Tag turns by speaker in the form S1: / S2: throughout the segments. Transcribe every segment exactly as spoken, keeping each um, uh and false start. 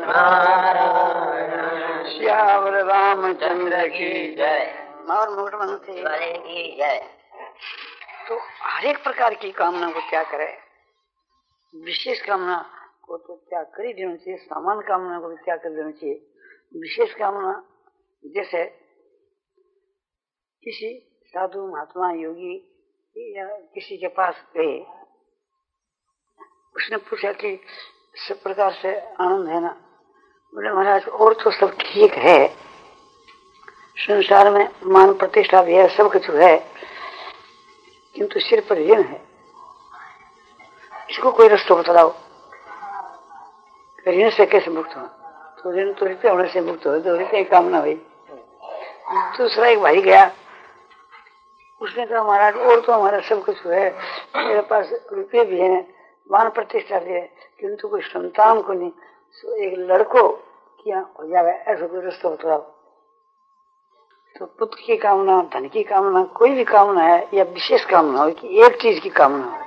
S1: श्यावर रामचंद्र की जय। और मुकुटमंत्री की जय। तो हर एक प्रकार की कामना को त्याग करे, विशेष कामना को तो त्याग कर ही देना चाहिए, सामान्य कामना को भी त्याग कर देना चाहिए। विशेष कामना जैसे किसी साधु महात्मा योगी या किसी के पास गए, उसने पूछा कि सब प्रकार से आनंद है ना? बोले महाराज और तो सब ठीक है, संसार में मान प्रतिष्ठा भी है, सब कुछ है, किंतु सिर पर ऋण है, इसको कोई रास्ता बताओ, ऋण से कैसे मुक्त हो? तो ऋण तो रुपये होने से मुक्त हो, तो रुपये कामना हुई। दूसरा एक भाई गया, उसने कहा महाराज और तो हमारा सब कुछ है, मेरे पास रुपये भी है, मान प्रतिष्ठा भी है, किंतु कोई संतान को नहीं, तो एक लड़को क्या हो जाए, ऐसा कोई रास्ता बताओ। तो पुत्र की कामना, धन की कामना, कोई भी कामना है या विशेष कामना हो कि एक चीज की कामना हो,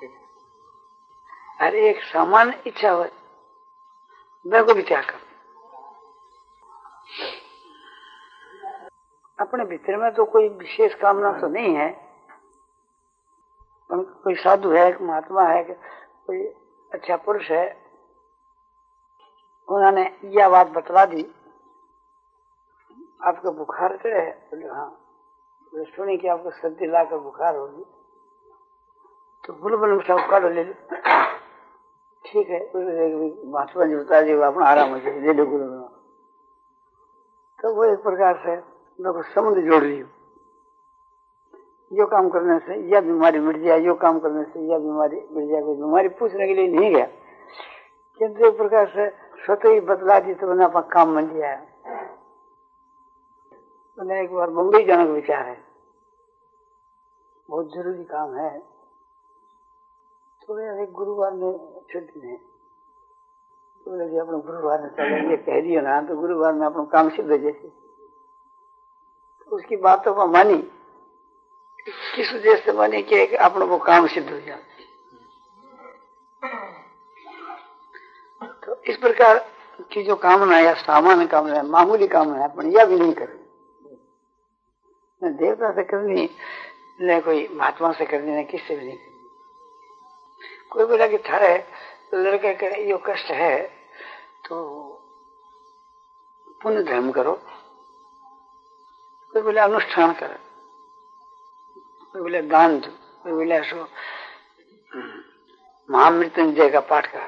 S1: हर एक सामान्य इच्छा हो, मैं को भी त्याग कर। अपने भीतर में तो कोई विशेष कामना तो नहीं है, कोई साधु है, महात्मा है, कोई अच्छा पुरुष है, उन्होंने यह बात बतला दी, आपको बुखार चढ़े है? बोले हाँ। बोले सुनी कि आपको सर्दी लाकर बुखार होगी, तो बुलबुल सब काढ़ो ले लो। ठीक है, महात्मा जी बता दी अपना आराम हो जाए, ले लो गुरु। तो वो एक प्रकार से लोग संबंध जोड़ लियो, यो काम करने से यह बीमारी मिट जाए, यो काम करने से यह बीमारी मिट जाए। कोई बीमारी पूछने के लिए नहीं गया, किंतु एक प्रकार से स्वतः ही बतला दी, तो मैंने अपना काम मन लिया है। मैंने एक बार मुंबई जाने का विचार है, बहुत जरूरी काम है, तो एक गुरुवार में छुट्टी है, तो बोले अपने गुरुवार में चले, ये कह दियो ना, तो गुरुवार में अपना काम सिद्ध हो जैसे। तो उसकी बातों को मानी, किस वजह से मानी कि अपनों को काम सिद्ध हो जाए। तो इस प्रकार की जो कामना या सामान्य कामना है, मामूली कामना है, अपन यह भी नहीं करे, न देवता से करनी, न कोई महात्मा से करनी, न किससे भी नहीं करनी। कोई बोला कि थारे लड़के का यो कष्ट है, तो पुण्य धर्म करो, कोई बोले अनुष्ठान करो, कोई बोले दान दो, कोई बोले सो महामृत्युंजय का पाठ कर।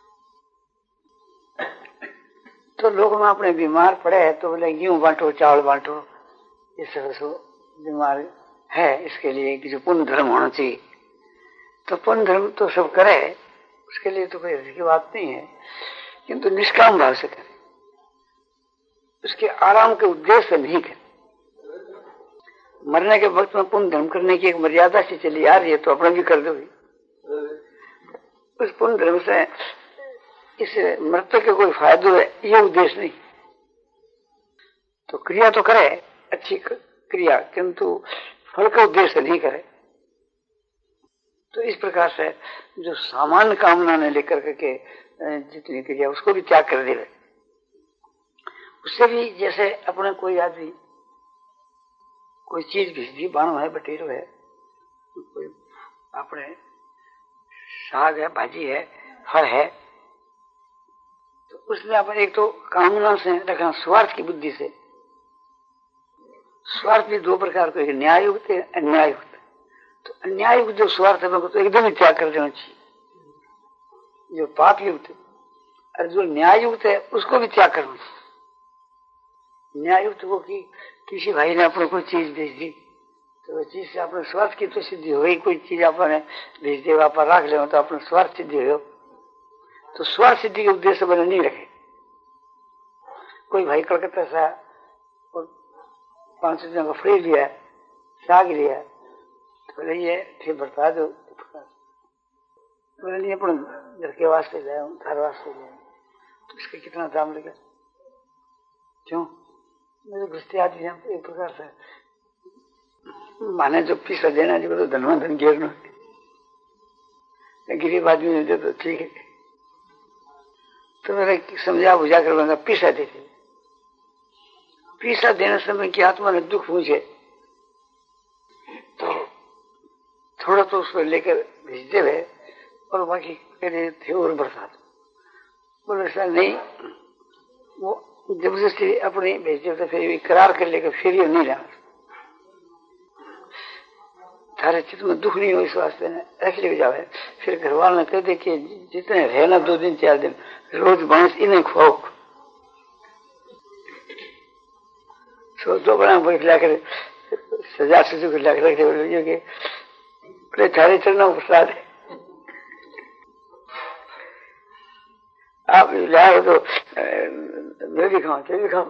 S1: तो लोग में अपने बीमार पड़े हैं, तो बोले गेहूं बांटो, चावल बांटो, ये सब सो बीमार है, इसके लिए कि जो पुण्य धर्म होना चाहिए। तो पुण्य धर्म तो सब करे, उसके लिए तो कोई की बात नहीं है, किंतु निष्काम भाव से करे, उसके आराम के उद्देश्य से नहीं करे। मरने के वक्त में पुण्य धर्म करने की एक मर्यादा से चली आ रही है, तो अपना भी कर दोगे। उस पुण्य धर्म से इस मृत्यु के कोई फायदा है, ये उद्देश्य नहीं। तो क्रिया तो करे, अच्छी क्रिया, किंतु फल का उद्देश्य नहीं करे। तो इस प्रकार से जो सामान्य कामना ने लेकर के जितनी क्रिया, उसको भी त्याग कर दे। उससे भी जैसे अपने कोई आदमी कोई चीज भेज दी, बानो है, बटेरो है, कोई अपने साग है, भाजी है, फल है, तो उसने अपने एक तो कामना से रखना, स्वार्थ की बुद्धि से। स्वार्थ भी दो प्रकार के, न्याय युक्त है, अन्याय युक्त। तो अन्याय युक्त जो स्वार्थ है, तो एकदम ही त्याग कर देना चाहिए, जो पाप युक्त है, और जो न्याय युक्त है उसको भी त्याग करना चाहिए। न्याय युक्त वो कि किसी भाई ने अपने कोई चीज भेज दी, तो वो चीज से अपने स्वार्थ की तो सिद्धि हो गई। कोई चीज अपने भेज दे, वहां पर रख ले, तो अपने स्वार्थ सिद्धि हो, तो स्वार्थ सिद्धि के उद्देश्य बने नहीं रखे। कोई भाई कलकत्ता से और पांच सौ जन का फ्री लिया, साग लिया, तो बोले ये ठीक बता दो, बोले नहीं अपने घर के वास्ते लाया हूँ, घर वास्ते लाया, तो इसका कितना दाम लगा? क्यों? मेरे घुसते आदमी हैं, एक प्रकार से माने जो पीसा देना जो तो धनवा धन घेरना, गरीब आदमी दे तो ठीक है। तो मेरे समझा बुझा कर मैंने पीसा देते। पीसा देने समय की आत्मा ने दुख पूछे तो थोड़ा तो उसको लेकर भेजते हुए और बाकी कहते थे और बरसात। बोले ऐसा नहीं, वो जबरदस्ती अपने भेजते थे, फिर भी करार कर लेकर फिर ये नहीं जाना। थारे चित्त में दुख नहीं हो इस वास्ते ने रख ले जावे। फिर घर वाले ने कह दे कि जितने रहना दो दिन चार दिन रोज बांस इन्हें खुआओ। तो दो बड़ा खिला कर सजा सजू खिला कर रख दे कि थारे चढ़ना प्रसाद है, आप लाए तो मैं भी खाऊं क्या भी खाऊं,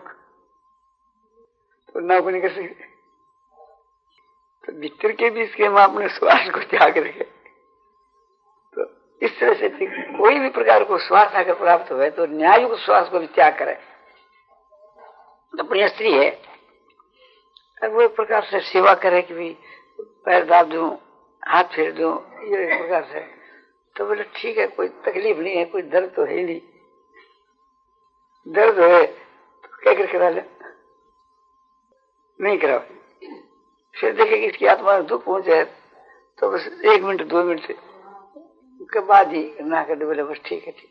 S1: तो ना को नहीं कर सकते। तो भीतर के भी इसके हम अपने श्वास को त्याग रखे। तो इस तरह से कोई भी प्रकार को श्वास अगर प्राप्त हुए तो न्यायुक्त श्वास को भी त्याग करे। अपनी स्त्री है और वो एक प्रकार से सेवा करे कि भी पैर दाब दूं, हाथ फेर दूं, ये एक प्रकार से। तो बोले ठीक है, कोई तकलीफ नहीं है, कोई दर्द तो है नहीं। दर्द है तो क्या कर करा ले, नहीं करा। फिर देखे कि इसकी आत्मा में दुख पहुंचे तो बस एक मिनट दो मिनट से के बाद ही ना कर दे, बोले बस ठीक है ठीक।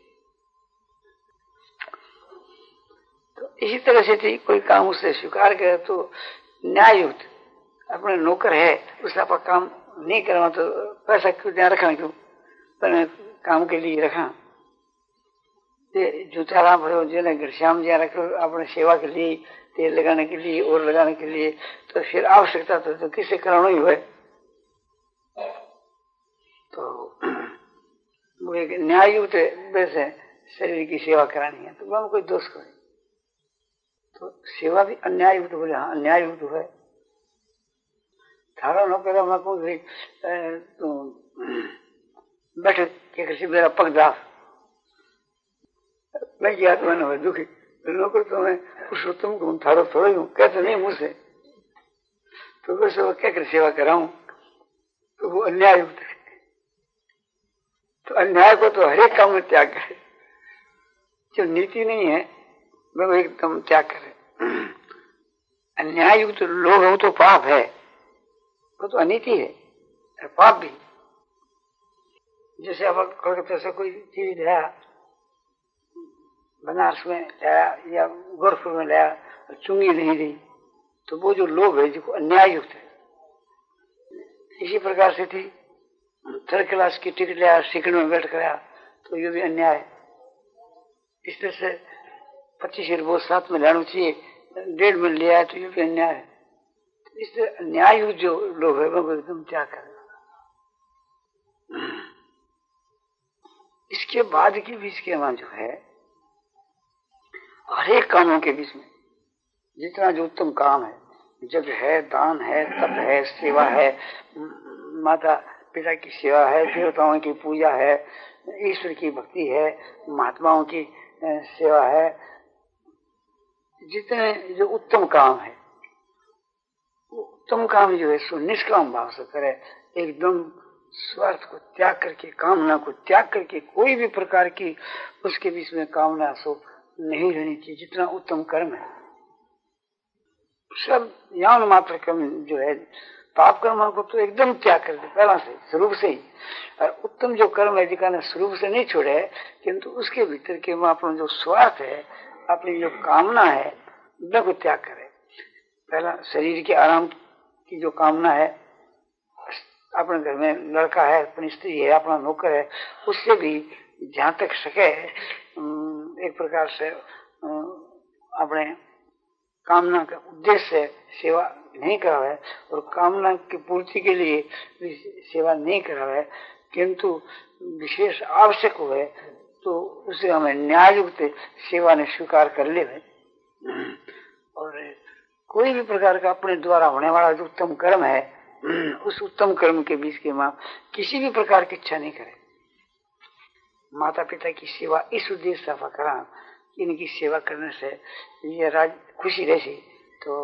S1: तो इसी तरह से थी, कोई काम उससे स्वीकार करे तो न्यायुक्त। अपने नौकर है उससे आप काम नहीं करवा तो पैसा क्यों ध्यान रखना, क्यों पर काम के लिए रखा। जो चारा भरो जो घरश्याम ज्यादा रखो अपने सेवा के लिए, तेल लगाने के लिए और लगाने के लिए, तो फिर आवश्यकता तो, तो किसे कराना ही हुए। तो वो एक न्यायुक्त वैसे शरीर की सेवा करानी है तो वहां कोई दोष करे। तो सेवा भी अन्यायुक्त बोले, हाँ अन्यायुक्त है। थारा न पहला मैं कहूँ तो बैठे क्या किसी मेरा पग दास मैं क्या तो मैंने दुखी नौकर तो मैं पुरुषोत्तम को थारो थोड़ा ही हूँ, कहते नहीं मुझसे। तो वैसे वो क्या कर सेवा कराऊं, तो वो अन्याय युक्त है। तो अन्याय को तो हर एक काम में त्याग करे, जो नीति नहीं है वो एकदम त्याग करे। अन्याय युक्त लोग हो तो पाप है, वो तो अनीति है और पाप भी। जैसे अब कोलकाता से कोई चीज लाया, बनारस में लाया या गोरखपुर में लाया, चुंगी नहीं दी, तो वो जो लोभ है जो अन्याय युक्त है। इसी प्रकार से थी, थर्ड क्लास की टिकट लिया, सीकड़ में बैठ गया तो ये भी अन्याय है। इस तरह से पच्चीस रुपये साथ में लाना चाहिए, डेढ़ में लिया है तो ये भी अन्याय है। इस तरह अन्याय युक्त जो लोभ है वो एकदम त्याग कर। इसके बाद की बीच के वहां जो है हर एक कामों के बीच में जितना जो उत्तम काम है, जग है, दान है, तप है, सेवा है, माता पिता की सेवा है, देवताओं की पूजा है, ईश्वर की भक्ति है, महात्माओं की सेवा है, जितने जो उत्तम काम है, उत्तम काम जो है सो निष्काम भाव से करे, एकदम स्वार्थ को त्याग करके, कामना को त्याग करके, कोई भी प्रकार की उसके बीच में कामना सो नहीं रहनी चाहिए। जितना उत्तम कर्म है सब यान मात्र कर्म जो है, पाप कर्म को तो एकदम त्याग कर दे पहला से, स्वरूप से ही। और उत्तम जो कर्म है जिका स्वरूप से नहीं छोड़े, किंतु उसके भीतर के में अपना जो स्वार्थ है, अपनी जो कामना है, उनको त्याग करे। पहला शरीर के आराम की जो कामना है, अपने घर में लड़का है, अपनी स्त्री है, अपना नौकर है, उससे भी जहां तक सके एक प्रकार से अपने कामना का उद्देश्य से सेवा नहीं करावे और कामना की पूर्ति के लिए सेवा नहीं करावे, किंतु विशेष आवश्यक हुए तो उसे हमें न्यायुक्त सेवा ने स्वीकार कर ले। और कोई भी प्रकार का अपने द्वारा होने वाला जो उत्तम कर्म है, उस उत्तम कर्म के बीच के मां किसी भी प्रकार की इच्छा नहीं करे। माता पिता की सेवा इस उद्देश्य से करा, इनकी सेवा करने से ये राज खुशी रहती तो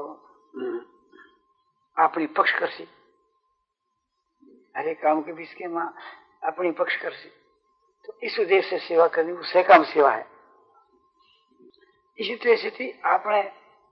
S1: अपनी पक्ष कर सी, हरे काम के बीच के मां अपनी पक्ष कर सी, तो इस उद्देश्य से सेवा करनी वो सैकाम सेवा है। इसी तरह से थी आपने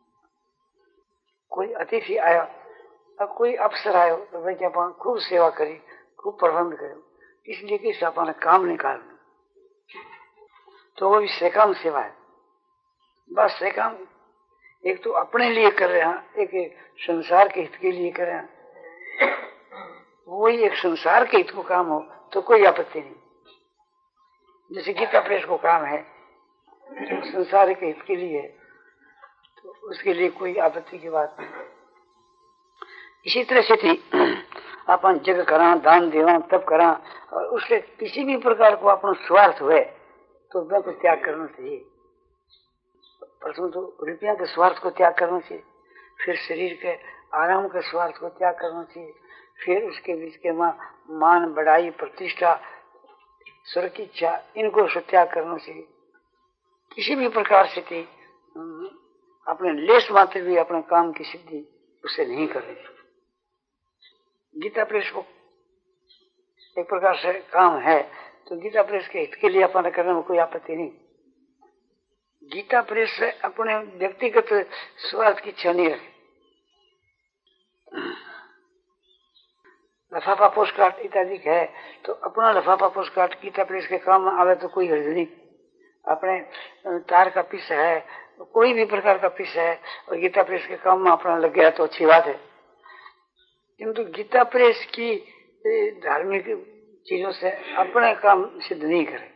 S1: कोई अतिथि आया और कोई अफसर आयो तो भाई अपन खूब सेवा करी, खूब प्रबंध करो, इसलिए कि अपन काम निकाल तो वो भी सेकाम सेवा है। बस सेकाम एक तो अपने लिए कर रहे हैं, एक, एक संसार के हित के लिए कर रहे हैं। वही एक संसार के हित को काम हो तो कोई आपत्ति नहीं। जैसे गीता प्रेस को काम है तो संसार के हित के लिए तो उसके लिए कोई आपत्ति की बात नहीं। इसी तरह से थी अपन जग करा, दान देवा, तब करा और उससे किसी भी प्रकार को अपना स्वार्थ हुए तो मैं को त्याग करना चाहिए। प्रथम तो रुपया के स्वार्थ को त्याग करना चाहिए, फिर शरीर के आराम के स्वार्थ को त्याग करना चाहिए, फिर उसके बीच के मान, बढ़ाई, प्रतिष्ठा, स्वर्ग की इच्छा, इनको त्याग करना चाहिए। किसी भी प्रकार से थी अपने लेस मात्र भी अपने काम की सिद्धि उसे नहीं करनी। गीता प्रेस को एक प्रकार से काम है तो गीता प्रेस के हित के लिए अपन करने में कोई आपत्ति नहीं। गीता प्रेस से अपने व्यक्तिगत स्वार्थ की इच्छा नहीं रखे। लफाफा पोस्ट कार्ड इत्यादि है तो अपना लफाफा पोस्ट कार्ड गीता प्रेस के काम में आवे तो कोई हर्ज नहीं। अपने तार का पीस है, कोई भी प्रकार का पीस है और गीता प्रेस के काम में अपना लग गया तो अच्छी बात है, किंतु गीता प्रेस की धार्मिक चीजों से अपने काम सिद्ध नहीं करे।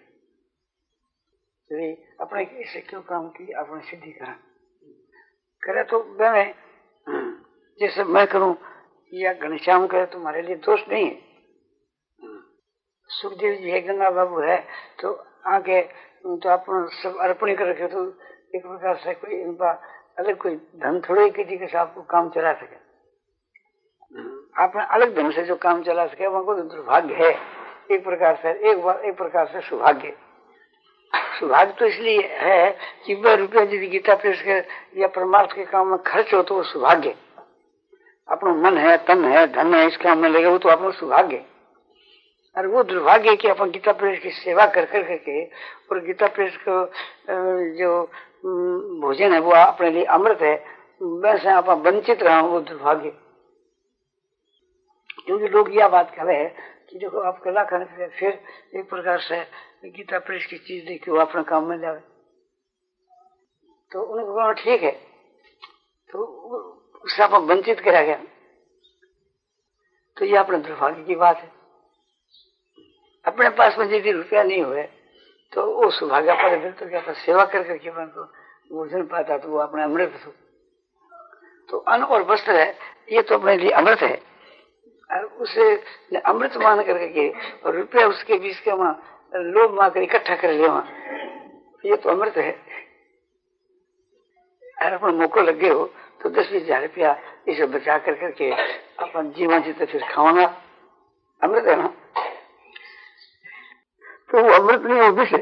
S1: अपने इसे क्यों काम की अपने सिद्धि करा करे तो मैं जैसे मैं करूं या घनश्याम करे तो हमारे लिए दोष नहीं है। सुखदेव जी है, गंगा बाबू है तो आगे तो अपन सब अर्पण कर रखे तो एक प्रकार से कोई इनका अलग कोई धन थोड़े किसी के साथ को काम चला सके। आपने अलग ढंग से जो काम चला सके वहां तो दुर्भाग्य है एक प्रकार से, एक बार एक प्रकार से सौभाग्य। सौभाग्य तो इसलिए है कि वह रुपया यदि गीता प्रेस के या परमार्थ के काम में खर्च हो तो वो सौभाग्य। अपना मन है, तन है, धन है, इस काम में लगे हो तो अपना सौभाग्य। और वो दुर्भाग्य कि अपन गीता प्रेस की सेवा कर कर करके और गीता प्रेस को जो भोजन है वो अपने लिए अमृत है वैसे आप वंचित रहा वो दुर्भाग्य। क्योंकि लोग यह बात कहे कि देखो आप कला करने फिर एक प्रकार से गीता प्रेस की चीज देखी वो अपने काम में जाए तो उनको कहना ठीक है तो उससे आप वंचित करा गया तो ये अपने दुर्भाग्य की बात है। अपने पास में यदि रुपया नहीं हुए तो वो सौभाग्य पर तो क्या सेवा कर करके अपन को भोजन पाता तो वो अपने अमृत हो। तो अन्न और वस्त्र है ये तो अपने लिए अमृत है और उसे अमृत मान करके और रुपया उसके बीच के वहां लोभ मान कर इकट्ठा कर ले वहां ये तो अमृत है। और अपन मौको लग गए हो तो दस बीस हजार रुपया इसे बचा कर करके अपन जीवन जीते फिर खावाना अमृत है ना। तो वो अमृत नहीं हो विष है।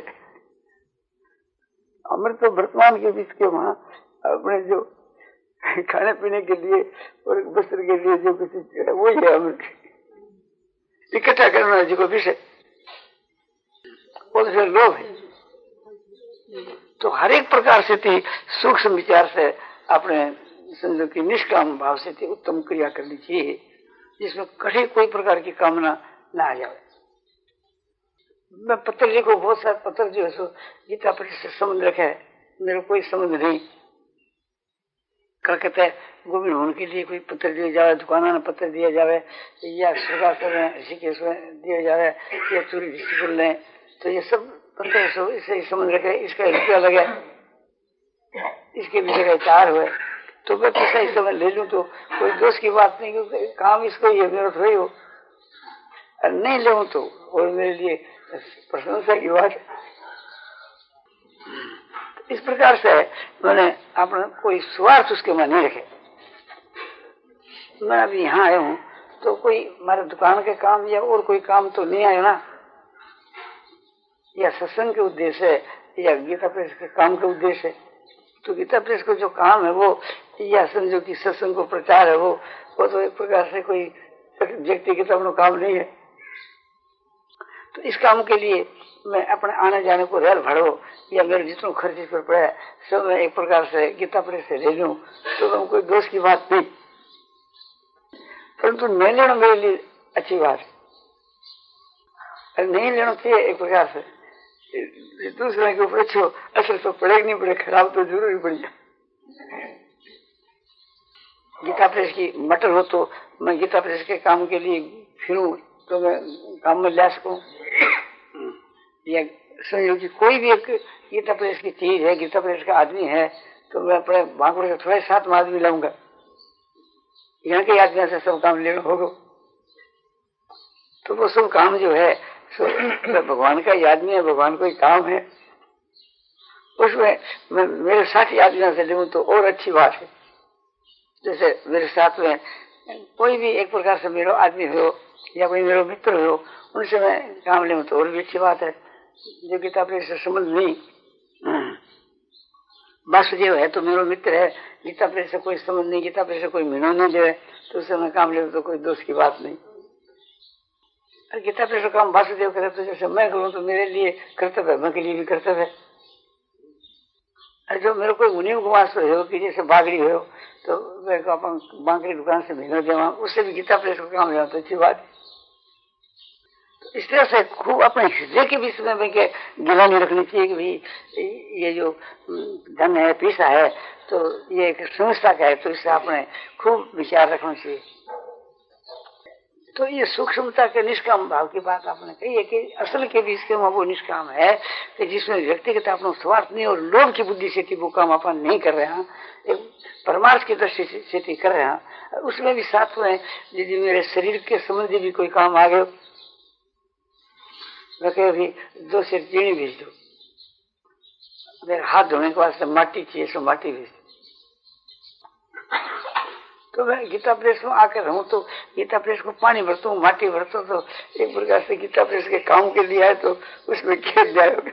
S1: अमृत तो वर्तमान के बीच के वहां अपने जो खाने पीने के लिए और वस्त्र के लिए जो कुछ वही है अमृत इकट्ठा करना जो विषय वो तो लोभ है। तो हर एक प्रकार से थी सूक्ष्म विचार से अपने समझो की निष्काम भाव से थी उत्तम क्रिया करनी चाहिए जिसमें कभी कोई प्रकार की कामना न आ जाए। मैं पत्र लिखो बहुत सारे पत्र जो है सो गीता प्रेस से संबंध रखे मेरे कोई संबंध नहीं। कलकत्ता गोविंद भवन के लिए कोई पत्र दिया जाए, दुकाना में पत्र दिया जाए या सरकार ऋषिकेश में दिया जाए या चूरी डिस्ट्रिक्ट लें तो ये सब पत्र सो इससे संबंध रखे इसका रुपया लगे इसके भी जगह चार हुए तो मैं पैसा इस समय ले लूं तो कोई दोष की बात नहीं क्योंकि काम इसको ये मेरा थोड़ी हो और नहीं ले तो और मेरे लिए प्रशंसा की बात। इस प्रकार से मैंने अपना कोई स्वार्थ उसके मन नहीं रखे। मैं अभी यहाँ आया हूँ तो कोई हमारे दुकान के काम या और कोई काम तो नहीं आया ना या सत्संग के उद्देश्य है या गीता प्रेस के काम के उद्देश्य है। तो गीता प्रेस को जो काम है वो या समझो कि सत्संग को प्रचार है वो वो तो एक प्रकार से कोई व्यक्तिगत अपना काम नहीं है। तो इस काम के लिए मैं अपने आने जाने को रेल भाड़ो या मेरे जितना खर्च इस पर पड़ा है सब मैं एक प्रकार से गीता प्रेस से ले लूं तो मैं कोई दोष की बात नहीं, परंतु नहीं लेना मेरे लिए अच्छी बात है। नहीं लेना चाहिए एक प्रकार से, दूसरे के ऊपर अच्छो असर तो पड़ेगा नहीं पड़े, खराब तो जरूर ही पड़ जाए। गीता प्रेस की मटर हो तो मैं गीता प्रेस के काम के लिए फिरूं तो मैं काम में ला सकूं, या समझो कि कोई भी एक गीता प्रेस की चीज है, गीता प्रेस का आदमी है तो मैं अपने बांकुड़े के थोड़े साथ में आदमी लाऊंगा, यहाँ के आदमी से सब काम लेना होगा तो वो सब काम जो है तो भगवान का ही आदमी है, भगवान को ही काम है, उसमें मैं मेरे साथी आदमियों से लूं तो और अच्छी बात है। जैसे मेरे साथ में कोई भी एक प्रकार से मेरा आदमी हो या कोई मेरा मित्र हो, उनसे मैं काम लूं तो और भी अच्छी बात है। जो गीता प्रेस से संबंध नहीं, वासुदेव है तो मेरा मित्र है, गीता प्रेस से कोई संबंध नहीं, गीता प्रेस से कोई मिनो नहीं दे तो उससे मैं काम लूं तो कोई दोष की बात नहीं। और गीता प्रेस का काम वासुदेव करे तो जैसे मैं करूं तो मेरे लिए कर्तव्य, मैं के लिए भी कर्तव्य है। और जो मेरे कोई मुनि उपवास हो कि जैसे बागड़ी हो तो मैं बांकड़ी दुकान से मिलने देवा, उससे भी गीता प्रेस का काम ले तो अच्छी बात है। तो इस तरह से खूब अपने हृदय के विषय में गिला नहीं रखनी चाहिए कि भाई ये जो धन है पैसा है तो ये एक संस्था का है, तो इससे आपने खूब विचार रखना चाहिए। तो ये सूक्ष्मता के निष्काम भाव की बात आपने कही है कि असल के भी इसके वो निष्काम है कि जिसमें व्यक्तिगत अपना स्वार्थ नहीं और लोभ की बुद्धि से वो काम अपन नहीं कर रहे हैं, एक परमार्थ की दृष्टि से कर रहे हैं। उसमें भी साथ में यदि मेरे शरीर के संबंधी भी कोई काम आ गए, मैं कहे भी दो सिर चीनी भेज दो, मेरे हाथ धोने के वास्ते माटी चाहिए सो माटी भेज दो, तो मैं गीता प्रेस में आकर रहूं तो गीता प्रेस को पानी भरता हूँ, माटी भरता हूँ, तो एक प्रकार से गीता प्रेस के काम के लिए आए तो उसमें खेत जाएगा।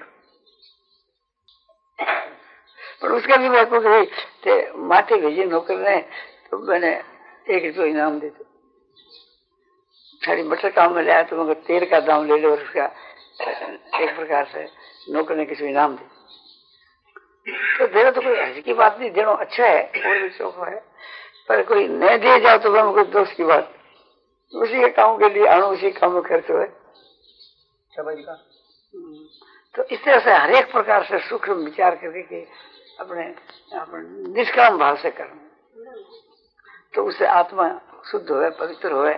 S1: पर उसका भी मैं कहूँ माटी भेजी नौकर ने तो मैंने एक रुपये इनाम दे दो, सारी मटर काम में लाया तो मगर तेल का दाम ले लो और उसका एक प्रकार से नौकर ने किसी इनाम दे तो देना तो कोई हज की बात नहीं, देना अच्छा है और भी शौक है, पर कोई नहीं दे जाओ तो कोई दोस्त की बात, उसी के काम के लिए आना, उसी काम में खर्च हो समझ का। तो इस तरह से हर एक प्रकार से सूक्ष्म विचार करके कि अपने अपने निष्काम भाव से करना तो उससे आत्मा शुद्ध होए, पवित्र होए।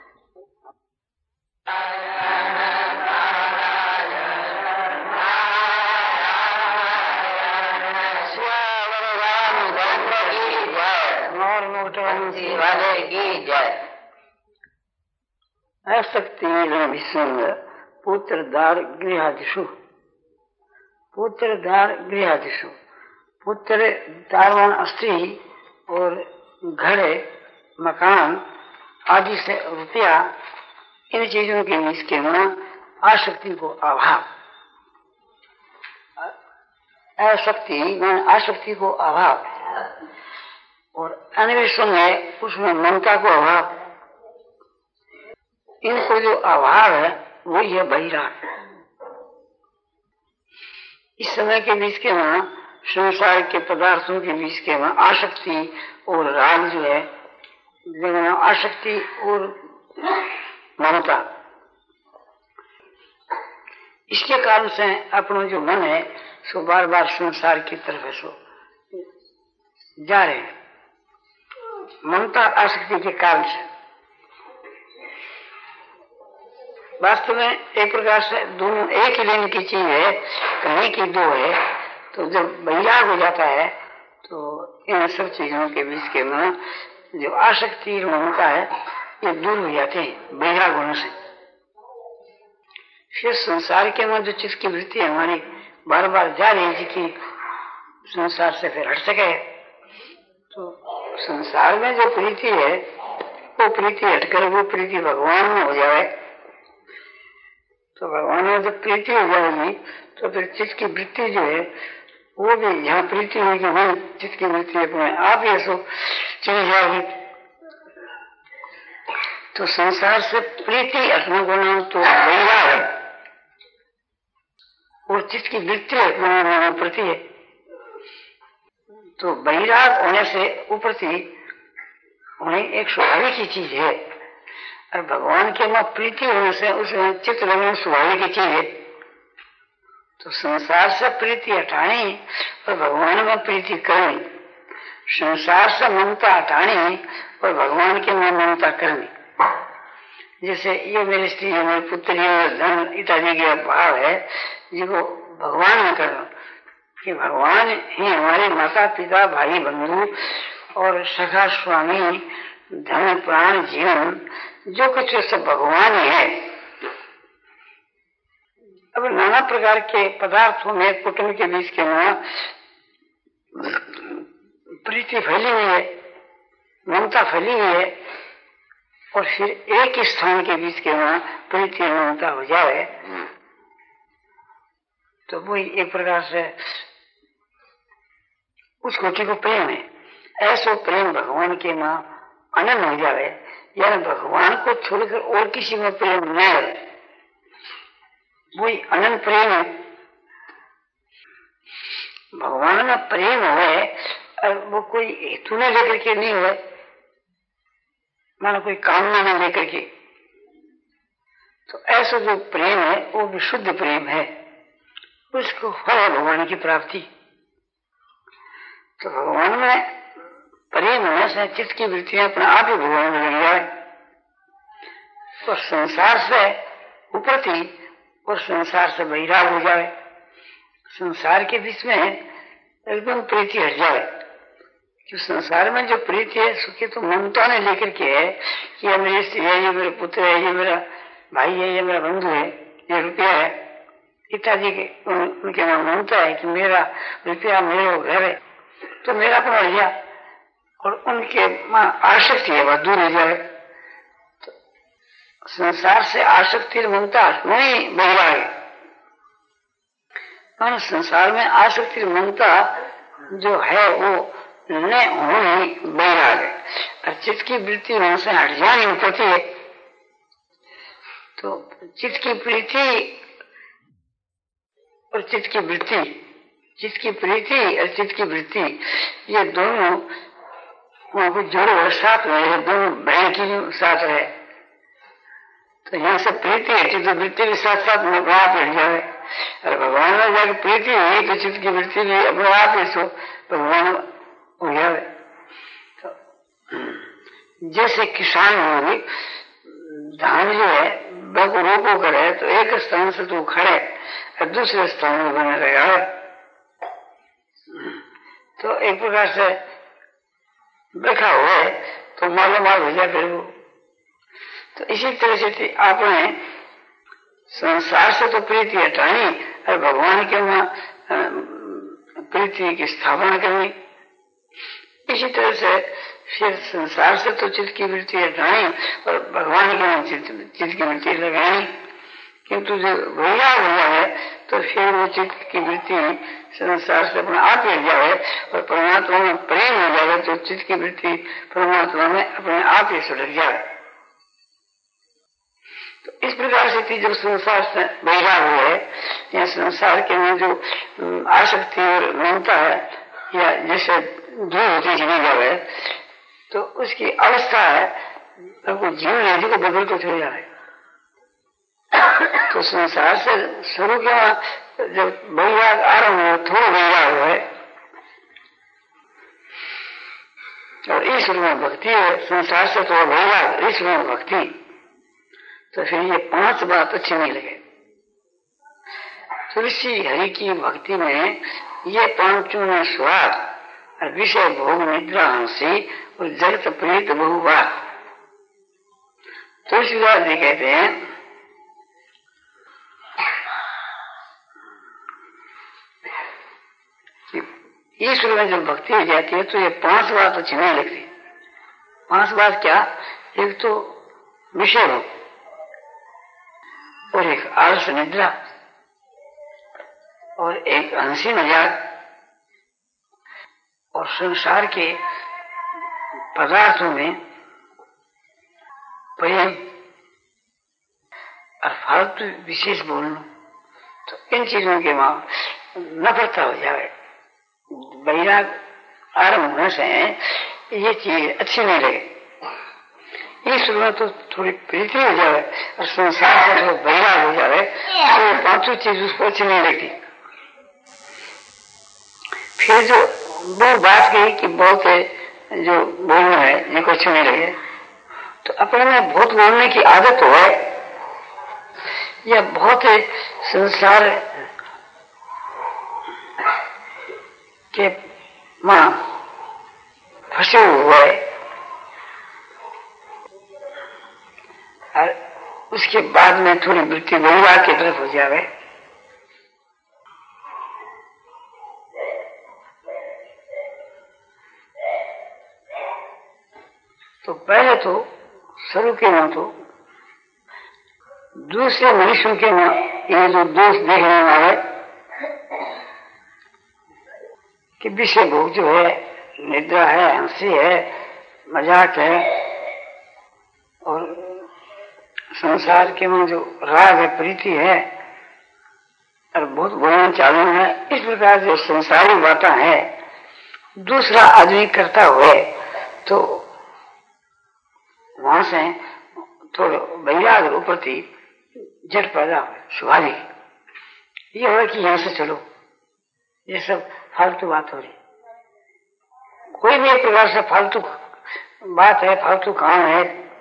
S1: आसक्ति विसंग पुत्रदार गृहादिषु, पुत्रदार गृहादिषु, पुत्र दारवान स्त्री और घर मकान आदि से रुपया, इन चीजों के इसके में आसक्ति को अभाव, आसक्ति में आसक्ति को अभाव और अन्वेषण है उसमें ममता को अभाव, इनको जो अभाव है वही है बहिराग। इस समय के बीच के वहां संसार के पदार्थों के बीच के वहां आसक्ति और राग जो है, आसक्ति और ममता, इसके कारण से अपना जो मन है सो बार बार संसार की तरफ सो जा रहे हैं, ममता आसक्ति के कारण से। वास्तव में एक प्रकार से दोनों एक ही लेने की चीज है, कहीं की दो है, तो जब बहिराग हो जाता है तो इन सब चीजों के बीच के में जो आसक्ति ममता है ये दूर हो जाते हैं बहिराग होने से। फिर संसार के में जो चीज की वृत्ति हमारी बार बार जा रही है कि संसार से फिर हट सके, तो संसार में जो प्रीति है वो प्रीति हटकर वो प्रीति भगवान में हो जाए, तो भगवान में जब प्रीति हो जाएगी तो फिर चित्त की वृत्ति जो है वो भी यहाँ प्रीति होगी वहां चित्त की वृत्ति अपने आप ही ऐसो चली जाएगी। तो संसार से प्रीति हटने को नाम तो बहिराग है, और चित्त की वृत्ति प्रति है। तो वैराग होने से उपरति होने एक स्वाभाविक ही चीज है, और भगवान के में प्रीति होने से उसमें चित्त लगना स्वाभाविक ही चीज है। तो संसार से प्रीति हटानी और भगवान में प्रीति करनी, संसार से ममता हटानी और भगवान के में ममता करनी। जैसे ये मेरी स्त्री है, मेरे पुत्र, ये धन इत्यादि के भाव है जिसको भगवान में करना, कि भगवान ही हमारे माता पिता भाई बंधु और सखा स्वामी धन प्राण जीवन जो कुछ सब भगवान ही है। अब नाना प्रकार के पदार्थों में कुटुंब के बीच के वहां प्रीति फैली हुई है, ममता फैली हुई है, और फिर एक ही स्थान के बीच के वहां प्रीति ममता हो जाए तो वही एक प्रकार से उस कोटि को प्रेम है। ऐसा प्रेम भगवान के मां अनन्य हो जाए, यानी भगवान को छोड़कर और किसी में प्रेम न है, वही अनंत प्रेम है। भगवान में प्रेम है और वो कोई हेतु न लेकर के नहीं है, मानो कोई कामना न लेकर के। तो ऐसा जो प्रेम है वो विशुद्ध प्रेम है, उसको फल है भगवान की प्राप्ति। तो भगवान में प्रेम होने से चित्त की वृत्तियां अपने आप ही भगवान में लग जाए, तो संसार से उपरति और संसार से वैराग हो जाए, संसार के बीच में एकदम प्रीति हट जाए। कि संसार में जो प्रीति है सुखी तो ममता ने लेकर के है कि ये मेरी स्त्री है, ये मेरे पुत्र है, ये मेरा भाई है, ये मेरा बंधु है, ये रुपया है इत्यादि के उनके नाम ममता है कि मेरा रुपया मेरा घर है तो मेरा अपना हो गया, और उनके आसक्ति है वह दूर हो जाए। तो संसार से आसक्ति ममता नहीं बदला है, मानो संसार में आसक्ति ममता जो है वो न होनी बैराग है, और चित्त की वृत्ति वहां से हट जानी प्रति है। तो चित्त की प्रीति और चित्त की वृत्ति, चित्त की प्रीति और चित्त की वृत्ति ये दोनों वहां को जोड़ो साथ रहे, दोनों बहन की साथ रहे। तो यहाँ से प्रीति है तो वृत्ति के साथ साथ अपने आप हट जाए, और भगवान में जाकर प्रीति हुई तो चित्त की वृत्ति भी अपने आप ही सो भगवान हो जाए। तो जैसे किसान होगी धान जो है वह को रोको करे तो एक स्थान से तो खड़े और दूसरे स्थान में बने रहेगा, तो एक प्रकार से बैठा हुआ है तो मालूम माल हो जाए फिर वो। तो इसी तरह से आपने संसार से तो प्रीति हटानी और भगवान के वहां प्रीति की स्थापना करनी। इसी तरह से फिर संसार से तो चित्त की वृत्ति हटानी और भगवान के वहां चित्त की वृत्ति लगानी। किंतु जो वैराग हुआ है तो फिर वो चित्त की वृत्ति संसार से अपने आप ही जाए और परमात्मा में प्रेम हो जाए तो चित्त की वृत्ति परमात्मा में अपने आप ही सुलझ जाए। तो इस प्रकार से जब संसार से वैराग हुआ है या संसार के में जो आसक्ति और ममता है या जैसे दूर होती चली जाए तो उसकी अवस्था है तो जीवन आदि को बदल तो चले जाए। तो संसार से शुरू के जब वैराग आरंभ हो थोड़ा वैराग हुआ है और ईश्वर में भक्ति है, संसार से थोड़ा वैराग ईश्वर में भक्ति, तो फिर ये पांच बात अच्छी नहीं लगे। तुलसी हरि की भक्ति में ये पांचों में स्वाद और विषय भोग निद्रा हंसी और जगत प्रीत बहुबार। तुलसीदास जी कहते हैं ईश्वर में जब भक्ति हो जाती है तो ये पांच बात अच्छी नहीं लगती। पांच बात क्या? एक तो विषय भोग और एक आलस निद्रा और एक हंसी मजाक और संसार के पदार्थों में प्रेम और फालतू विशेष बोलना, तो इन चीजों के वहां नफरता हो जाए, वैराग आरंभ होने से ये चीज अच्छी नहीं लगे, ईश्वर में तो थोड़ी प्रीति हो जाए और संसार से थोड़ा वैराग हो जाए तो पांचों चीज उसको अच्छी नहीं लगती। फिर जो वो बात कही कि बहुत जो बोलना है जिनको अच्छे नहीं लगे, तो अपने में बहुत बोलने की आदत हो या बहुत संसार के मां फंसे हुए और उसके बाद में थोड़ी वृत्ति वैराग की तरफ हो जावे, तो पहले तो शुरू के ना तो दूसरे मनुष्यों के ना ये जो दोष देखने वाले कि विषय भोग जो है, निद्रा है, हंसी है, मजाक है और संसार के में जो राग है, प्रीति है और बहुत बोलना चालू है, इस प्रकार जो संसारी बातें है दूसरा आदमी करता हुए तो वहां से थोड़ा वैराग ऊपर थी जट पैदा हो, स्वाभाविक ये हो कि यहां से चलो, ये सब फालतू बात हो रही, कोई भी एक प्रकार से फालतू बात है, फालतू काम है।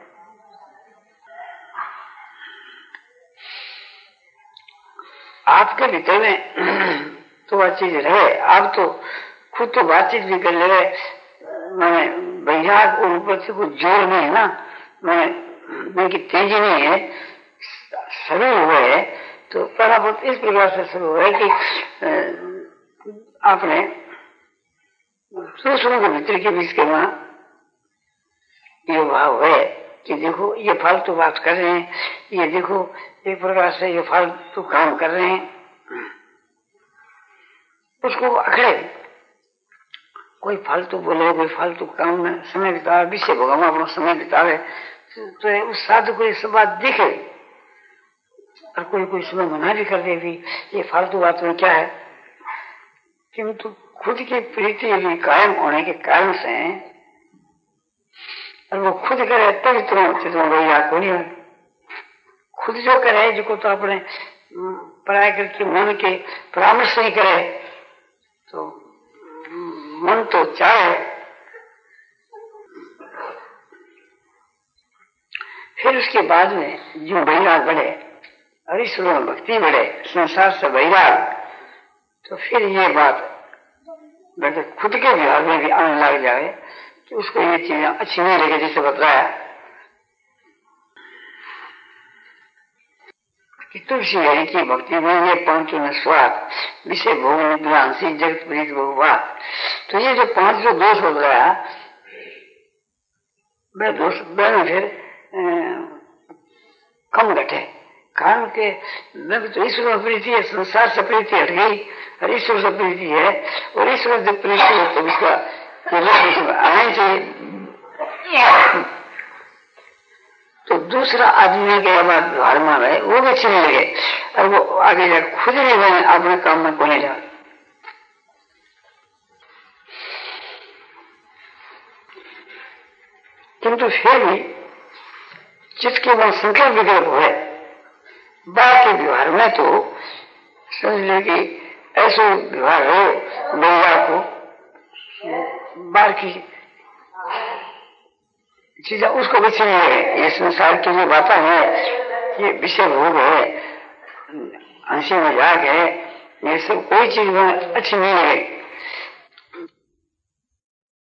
S1: आपके भीतर में तो वह चीज रहे, आप तो खुद तो बातचीत भी कर ले रहे, मैंने वैराग और ऊपर से कुछ जोर नहीं है ना, मैं उनकी तेजी नहीं है, शुरू हुए है तो पहला बहुत इस प्रकार से शुरू हुआ है कि आपने दूसरों के भीतर के बीच के वहां ये भाव है कि देखो ये फालतू बात कर रहे हैं, ये देखो एक प्रकार से ये फालतू काम कर रहे हैं, उसको अखड़े कोई फालतू बोले, कोई फालतू काम में समय बितावे, विषय भोग में अपना समय बितावे, तो उस साधु को ये सब बात दिखे और कोई कोई समय मना भी कर दे भी ये फालतू बात में क्या है, किंतु खुद की प्रीति भी कायम होने के कारण से और वो खुद करे तब चित्रों वैराग को नहीं हो, खुद जो करे जिसको तो अपने पराय करके मन के परामर्श नहीं करे तो मन तो चाहे, फिर उसके बाद में जो वैराग बढ़े और ईश्वर में भक्ति बढ़े, संसार से वैराग, तो फिर ये बात खुद के व्यवहार में भी आने लग जाए कि उसको ये चीजें अच्छी नहीं लगे, जैसे बताया कि तुलसी हरि की भक्ति में ये पांचों में स्वाद, विषय भोग, निद्रा, हंसी, जगत प्रीत भोगवाद, तो ये जो पांच जो दोष हो गया वह दोष वह फिर कम घटे, कारण के तो ईश्वर में प्रीति है, संसार से प्रीति हट गई और ईश्वर से प्रीति है, और ईश्वर से प्रीति है तो उसका आना ही चाहिए। तो दूसरा आदमी के बाद व्यवहार में रहे वो भी अच्छे नहीं लगे और वो आगे जाकर खुद नहीं बने, अपने काम में को नहीं जाए। किंतु फिर भी चित्त के वहां संकल्प विकल्प हुए, बाकी व्यवहार में तो समझ ले कि ऐसे व्यवहार हो व्यवहार को बाहर की चीजें उसको भी अच्छी नहीं लगे, ये संसार की जो बातें हैं, ये विषय भोग है, हंसी मजाक है, ये सब कोई चीज में अच्छी नहीं लगे।